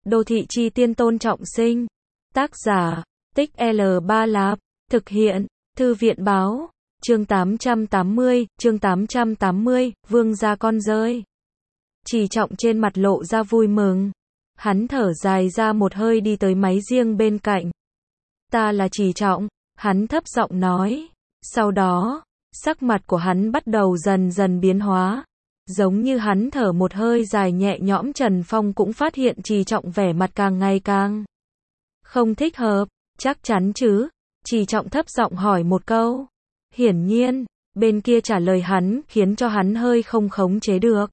Đô thị chi tiên Tôn Trọng Sinh. Tác giả, Tích L3 Lạp. Thực hiện, Thư viện báo. Chương 880, Vương gia con rơi. Trì Trọng trên mặt lộ ra vui mừng. Hắn thở dài ra một hơi đi tới máy riêng bên cạnh. Ta là Trì Trọng, hắn thấp giọng nói. Sau đó, sắc mặt của hắn bắt đầu dần dần biến hóa. Giống như hắn thở một hơi dài nhẹ nhõm, Trần Phong cũng phát hiện Trì Trọng vẻ mặt càng ngày càng không thích hợp. Chắc chắn chứ? Trì Trọng thấp giọng hỏi một câu. Hiển nhiên, bên kia trả lời hắn khiến cho hắn hơi không khống chế được.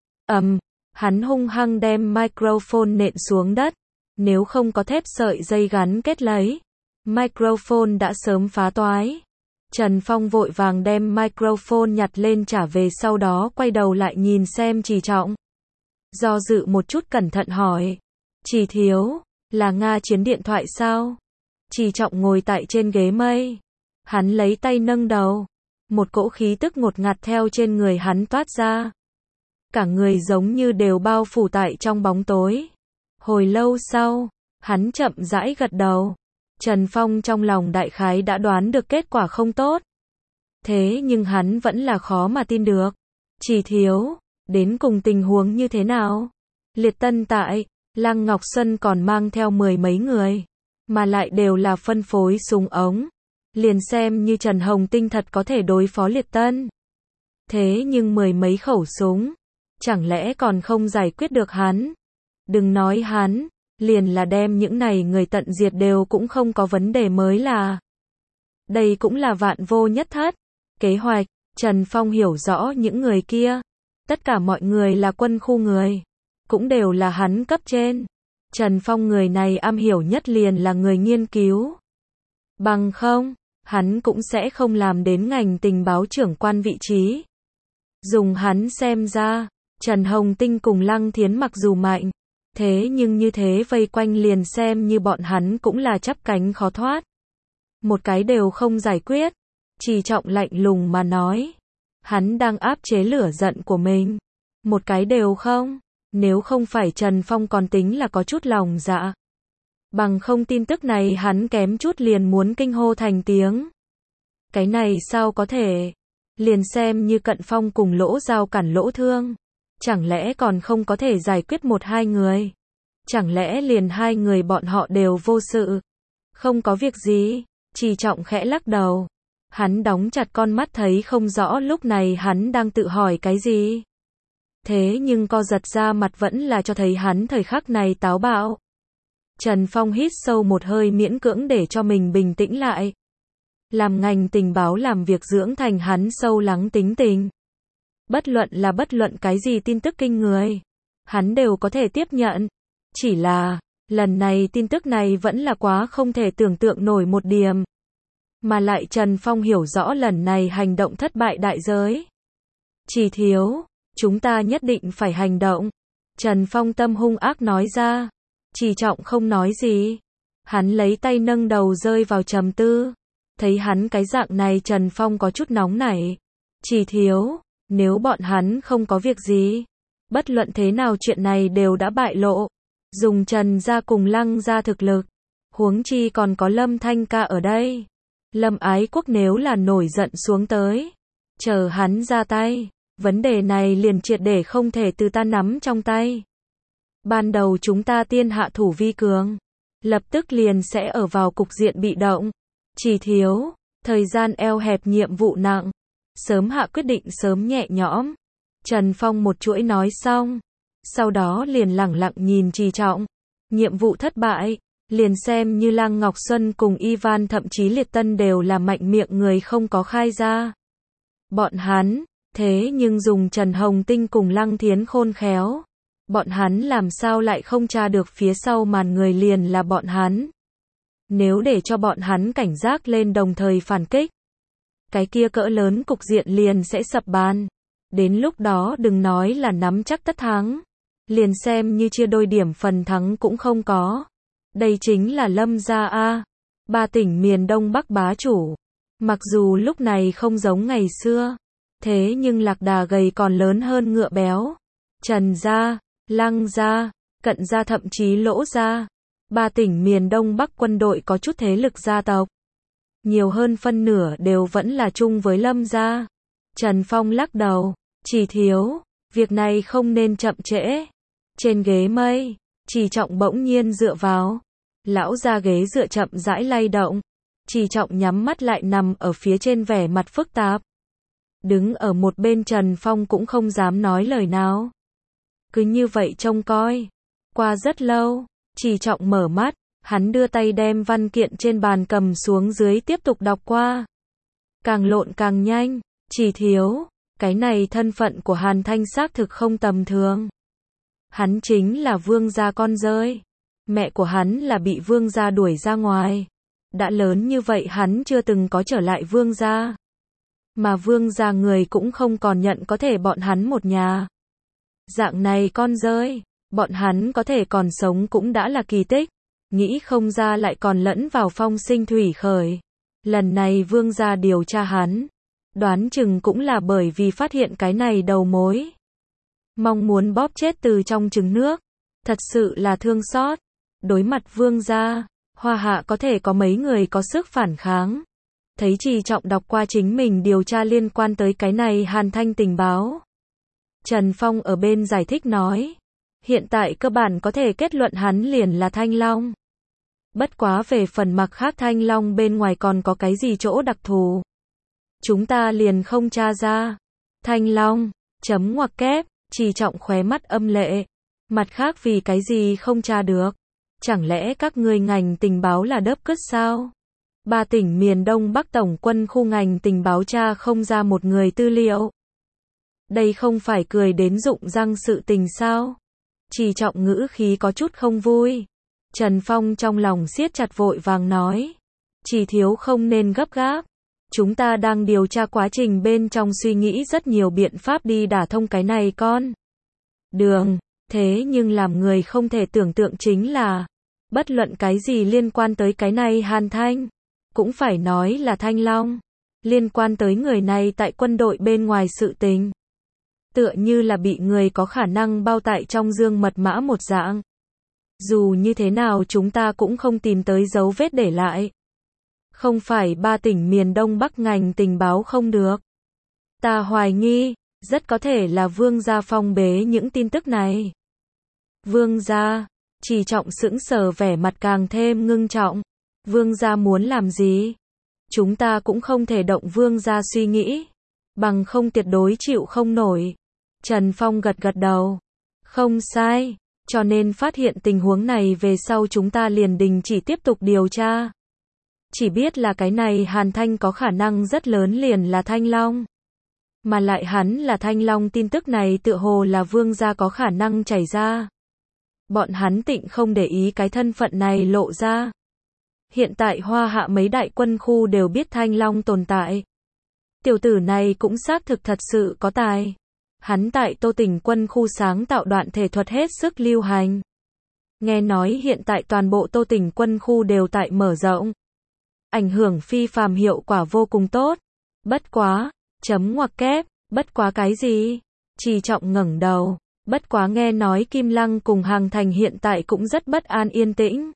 Hắn hung hăng đem microphone nện xuống đất. Nếu không có thép sợi dây gắn kết lấy, microphone đã sớm phá toái. Trần Phong vội vàng đem microphone nhặt lên trả về, sau đó quay đầu lại nhìn xem Trì Trọng. Do dự một chút cẩn thận hỏi. Trì thiếu, là Nga Chiến điện thoại sao? Trì Trọng ngồi tại trên ghế mây. Hắn lấy tay nâng đầu. Một cỗ khí tức ngột ngạt theo trên người hắn toát ra. Cả người giống như đều bao phủ tại trong bóng tối. Hồi lâu sau, hắn chậm rãi gật đầu. Trần Phong trong lòng đại khái đã đoán được kết quả không tốt. Thế nhưng hắn vẫn là khó mà tin được. Trì thiếu, đến cùng tình huống như thế nào? Liệt Tân tại, Lăng Ngọc Xuân còn mang theo 10 mấy người. Mà lại đều là phân phối súng ống. Liền xem như Trần Hồng Tinh thật có thể đối phó Liệt Tân. Thế nhưng 10 mấy khẩu súng, chẳng lẽ còn không giải quyết được hắn? Đừng nói hắn, liền là đem những này người tận diệt đều cũng không có vấn đề mới là. Đây cũng là vạn vô nhất thất. Kế hoạch, Trần Phong hiểu rõ những người kia. Tất cả mọi người là quân khu người. Cũng đều là hắn cấp trên. Trần Phong người này am hiểu nhất liền là người nghiên cứu. Bằng không, hắn cũng sẽ không làm đến ngành tình báo trưởng quan vị trí. Dùng hắn xem ra, Trần Hồng Tinh cùng Lăng Thiến mặc dù mạnh, thế nhưng như thế vây quanh liền xem như bọn hắn cũng là chắp cánh khó thoát. Một cái đều không giải quyết. Trì Trọng lạnh lùng mà nói. Hắn đang áp chế lửa giận của mình. Một cái đều không. Nếu không phải Trần Phong còn tính là có chút lòng dạ. Bằng không tin tức này hắn kém chút liền muốn kinh hô thành tiếng. Cái này sao có thể? Liền xem như Cận Phong cùng Lỗ Giao cản Lỗ Thương. Chẳng lẽ còn không có thể giải quyết một hai người? Chẳng lẽ liền hai người bọn họ đều vô sự? Không có việc gì. Trì Trọng khẽ lắc đầu. Hắn đóng chặt con mắt thấy không rõ lúc này hắn đang tự hỏi cái gì. Thế nhưng co giật ra mặt vẫn là cho thấy hắn thời khắc này táo bạo. Trần Phong hít sâu một hơi miễn cưỡng để cho mình bình tĩnh lại. Làm ngành tình báo làm việc dưỡng thành hắn sâu lắng tính tình. Bất luận cái gì tin tức kinh người, hắn đều có thể tiếp nhận. Chỉ là, lần này tin tức này vẫn là quá không thể tưởng tượng nổi một điểm. Mà lại Trần Phong hiểu rõ lần này hành động thất bại đại giới. Trì thiếu, chúng ta nhất định phải hành động. Trần Phong tâm hung ác nói ra. Trì Trọng không nói gì. Hắn lấy tay nâng đầu rơi vào trầm tư. Thấy hắn cái dạng này Trần Phong có chút nóng nảy. Trì thiếu, nếu bọn hắn không có việc gì, bất luận thế nào chuyện này đều đã bại lộ. Dùng Trần gia cùng Lăng gia thực lực, huống chi còn có Lâm Thanh ca ở đây. Lâm Ái Quốc nếu là nổi giận xuống tới, chờ hắn ra tay, vấn đề này liền triệt để không thể từ ta nắm trong tay. Ban đầu chúng ta tiên hạ thủ vi cường, lập tức liền sẽ ở vào cục diện bị động. Trì thiếu, thời gian eo hẹp nhiệm vụ nặng, sớm hạ quyết định sớm nhẹ nhõm. Trần Phong một chuỗi nói xong, sau đó liền lẳng lặng nhìn Trì Trọng. Nhiệm vụ thất bại, liền xem như Lăng Ngọc Xuân cùng Ivan thậm chí Liệt Tân đều là mạnh miệng người không có khai ra. Bọn hắn, thế nhưng dùng Trần Hồng Tinh cùng Lăng Thiến khôn khéo. Bọn hắn làm sao lại không tra được phía sau màn người liền là bọn hắn. Nếu để cho bọn hắn cảnh giác lên đồng thời phản kích, cái kia cỡ lớn cục diện liền sẽ sập bàn. Đến lúc đó đừng nói là nắm chắc tất thắng, liền xem như chia đôi điểm phần thắng cũng không có. Đây chính là Lâm gia a, 3 tỉnh miền Đông Bắc bá chủ. Mặc dù lúc này không giống ngày xưa, thế nhưng lạc đà gầy còn lớn hơn ngựa béo. Trần gia, Lăng gia, Cận gia thậm chí Lỗ gia. 3 tỉnh miền Đông Bắc quân đội có chút thế lực gia tộc. Nhiều hơn phân nửa đều vẫn là chung với Lâm gia. Trần Phong lắc đầu, Chỉ thiếu, việc này không nên chậm trễ. Trên ghế mây, Chỉ Trọng bỗng nhiên dựa vào. Lão ra ghế dựa chậm rãi lay động. Chỉ Trọng nhắm mắt lại nằm ở phía trên vẻ mặt phức tạp. Đứng ở một bên Trần Phong cũng không dám nói lời nào. Cứ như vậy trông coi. Qua rất lâu, Chỉ Trọng mở mắt, hắn đưa tay đem văn kiện trên bàn cầm xuống dưới tiếp tục đọc qua. Càng lộn càng nhanh, Chỉ thiếu, cái này thân phận của Hàn Thanh xác thực không tầm thường. Hắn chính là vương gia con rơi. Mẹ của hắn là bị vương gia đuổi ra ngoài. Đã lớn như vậy hắn chưa từng có trở lại vương gia. Mà vương gia người cũng không còn nhận có thể bọn hắn một nhà. Dạng này con rơi, bọn hắn có thể còn sống cũng đã là kỳ tích. Nghĩ không ra lại còn lẫn vào phong sinh thủy khởi. Lần này vương gia điều tra hắn. Đoán chừng cũng là bởi vì phát hiện cái này đầu mối. Mong muốn bóp chết từ trong trứng nước. Thật sự là thương xót. Đối mặt vương gia, Hoa Hạ có thể có mấy người có sức phản kháng. Thấy Chỉ Trọng đọc qua chính mình điều tra liên quan tới cái này Hàn Thanh tình báo. Trần Phong ở bên giải thích nói. Hiện tại cơ bản có thể kết luận hắn liền là Thanh Long. Bất quá về phần mặt khác Thanh Long bên ngoài còn có cái gì chỗ đặc thù. Chúng ta liền không tra ra. Thanh Long, chấm ngoặc kép, Chỉ Trọng khóe mắt âm lệ. Mặt khác vì cái gì không tra được. Chẳng lẽ các ngươi ngành tình báo là đớp cứt sao? 3 tỉnh miền Đông Bắc tổng quân khu ngành tình báo tra không ra một người tư liệu. Đây không phải cười đến rụng răng sự tình sao? Chỉ Trọng ngữ khí có chút không vui. Trần Phong trong lòng siết chặt vội vàng nói. Chỉ thiếu không nên gấp gáp. Chúng ta đang điều tra quá trình bên trong suy nghĩ rất nhiều biện pháp đi đả thông cái này con đường. Thế nhưng làm người không thể tưởng tượng chính là, bất luận cái gì liên quan tới cái này Hàn Thanh, cũng phải nói là Thanh Long. Liên quan tới người này tại quân đội bên ngoài sự tình. Tựa như là bị người có khả năng bao tại trong dương mật mã một dạng. Dù như thế nào chúng ta cũng không tìm tới dấu vết để lại. Không phải 3 tỉnh miền Đông Bắc ngành tình báo không được. Ta hoài nghi, rất có thể là vương gia phong bế những tin tức này. Vương gia, Chỉ Trọng sững sờ vẻ mặt càng thêm ngưng trọng. Vương gia muốn làm gì? Chúng ta cũng không thể động vương gia suy nghĩ. Bằng không tuyệt đối chịu không nổi. Trần Phong gật gật đầu. Không sai, cho nên phát hiện tình huống này về sau chúng ta liền đình chỉ tiếp tục điều tra. Chỉ biết là cái này Hàn Thanh có khả năng rất lớn liền là Thanh Long. Mà lại hắn là Thanh Long tin tức này tựa hồ là vương gia có khả năng chảy ra. Bọn hắn tịnh không để ý cái thân phận này lộ ra. Hiện tại Hoa Hạ mấy đại quân khu đều biết Thanh Long tồn tại. Tiểu tử này cũng xác thực thật sự có tài. Hắn tại Tô Tỉnh quân khu sáng tạo đoạn thể thuật hết sức lưu hành. Nghe nói hiện tại toàn bộ Tô Tỉnh quân khu đều tại mở rộng. Ảnh hưởng phi phàm hiệu quả vô cùng tốt. Bất quá, chấm ngoặc kép, bất quá cái gì? Chỉ Trọng ngẩng đầu. Bất quá nghe nói Kim Lăng cùng Hàng Thành hiện tại cũng rất bất an yên tĩnh.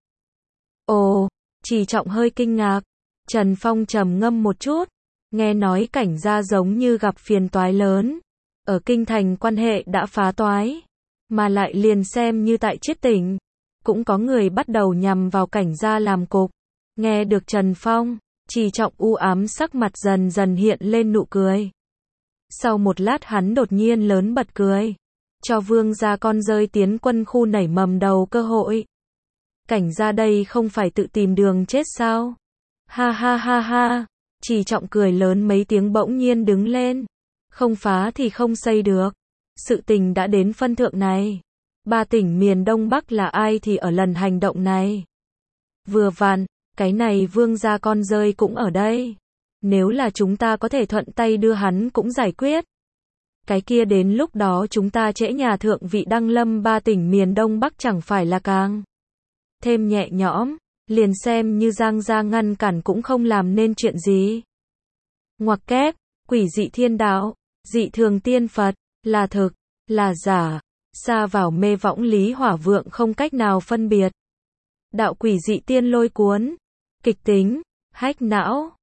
Ồ, Chỉ Trọng hơi kinh ngạc. Trần Phong trầm ngâm một chút. Nghe nói cảnh gia giống như gặp phiền toái lớn. Ở kinh thành quan hệ đã phá toái. Mà lại liền xem như tại Chiết Tỉnh. Cũng có người bắt đầu nhằm vào cảnh gia làm cục. Nghe được Trần Phong, Chỉ Trọng u ám sắc mặt dần dần hiện lên nụ cười. Sau một lát hắn đột nhiên lớn bật cười. Cho vương gia con rơi tiến quân khu nảy mầm đầu cơ hội. Cảnh gia đây không phải tự tìm đường chết sao? Ha ha ha ha. Chỉ Trọng cười lớn mấy tiếng bỗng nhiên đứng lên. Không phá thì không xây được. Sự tình đã đến phân thượng này. 3 tỉnh miền Đông Bắc là ai thì ở lần hành động này. Vừa vặn, cái này vương gia con rơi cũng ở đây. Nếu là chúng ta có thể thuận tay đưa hắn cũng giải quyết. Cái kia đến lúc đó chúng ta trễ nhà thượng vị đăng lâm 3 tỉnh miền Đông Bắc chẳng phải là càng thêm nhẹ nhõm, liền xem như Giang gia ngăn cản cũng không làm nên chuyện gì. Ngoặc kép, quỷ dị thiên đạo, dị thường tiên Phật, là thực, là giả. Sa vào mê võng Lý Hỏa Vượng không cách nào phân biệt. Đạo quỷ dị tiên lôi cuốn. Kịch tính, hack não.